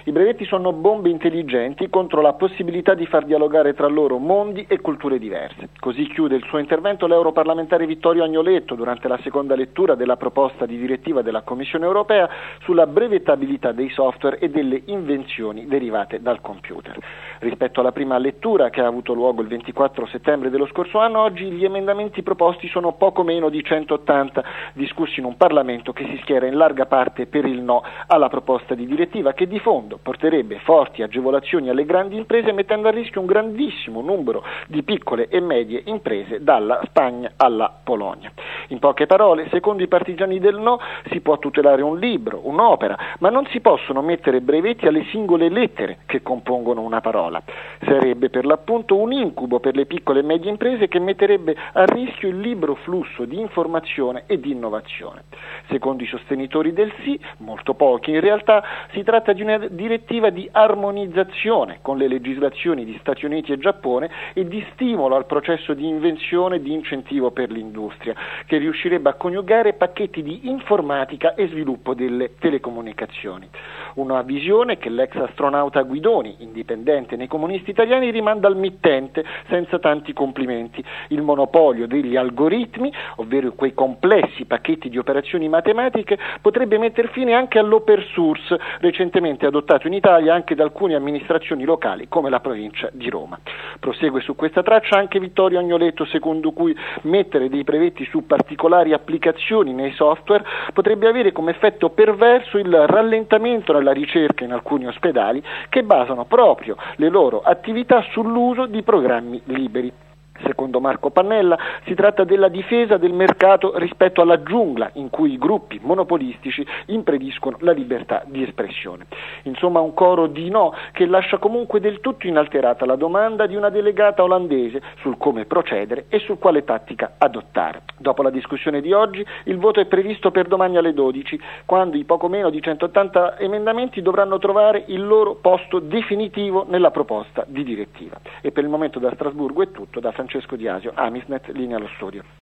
I brevetti sono bombe intelligenti contro la possibilità di far dialogare tra loro mondi e culture diverse. Così chiude il suo intervento l'europarlamentare Vittorio Agnoletto durante la seconda lettura della proposta di direttiva della Commissione europea sulla brevettabilità dei software e delle invenzioni derivate dal computer. Rispetto alla prima lettura, che ha avuto luogo il 24 settembre dello scorso anno, oggi gli emendamenti proposti sono poco meno di 180, discussi in un Parlamento che si schiera in larga parte per il no alla proposta di direttiva, che di fondo porterebbe forti agevolazioni alle grandi imprese, mettendo a rischio un grandissimo numero di piccole e medie imprese, dalla Spagna alla Polonia. In poche parole, secondo i partigiani del no, si può tutelare un libro, un'opera, ma non si possono mettere brevetti alle singole lettere che compongono una parola. Sarebbe per l'appunto un incubo per le piccole e medie imprese, che metterebbe a rischio il libero flusso di informazione e di innovazione. Secondo i sostenitori del sì, molto pochi in realtà, si tratta di una direttiva di armonizzazione con le legislazioni di Stati Uniti e Giappone e di stimolo al processo di invenzione e di incentivo per l'industria, che riuscirebbe a coniugare pacchetti di informatica e sviluppo delle telecomunicazioni. Una visione che l'ex astronauta Guidoni, indipendente nei comunisti italiani, rimanda al mittente senza tanti complimenti. Il monopolio degli algoritmi, ovvero quei complessi pacchetti di operazioni matematiche, potrebbe metter fine anche all'open source, recentemente adottato in Italia anche da alcune amministrazioni locali come la provincia di Roma. Prosegue su questa traccia anche Vittorio Agnoletto, secondo cui mettere dei brevetti su particolari applicazioni nei software potrebbe avere come effetto perverso il rallentamento nella ricerca in alcuni ospedali, che basano proprio le loro attività sull'uso di programmi liberi. Secondo Marco Pannella si tratta della difesa del mercato rispetto alla giungla in cui i gruppi monopolistici impediscono la libertà di espressione. Insomma, un coro di no che lascia comunque del tutto inalterata la domanda di una delegata olandese sul come procedere e su quale tattica adottare. Dopo la discussione di oggi, il voto è previsto per domani alle 12, quando i poco meno di 180 emendamenti dovranno trovare il loro posto definitivo nella proposta di direttiva. E per il momento da Strasburgo è tutto. Da Francesco Di Asio, Amisnet, linea allo studio.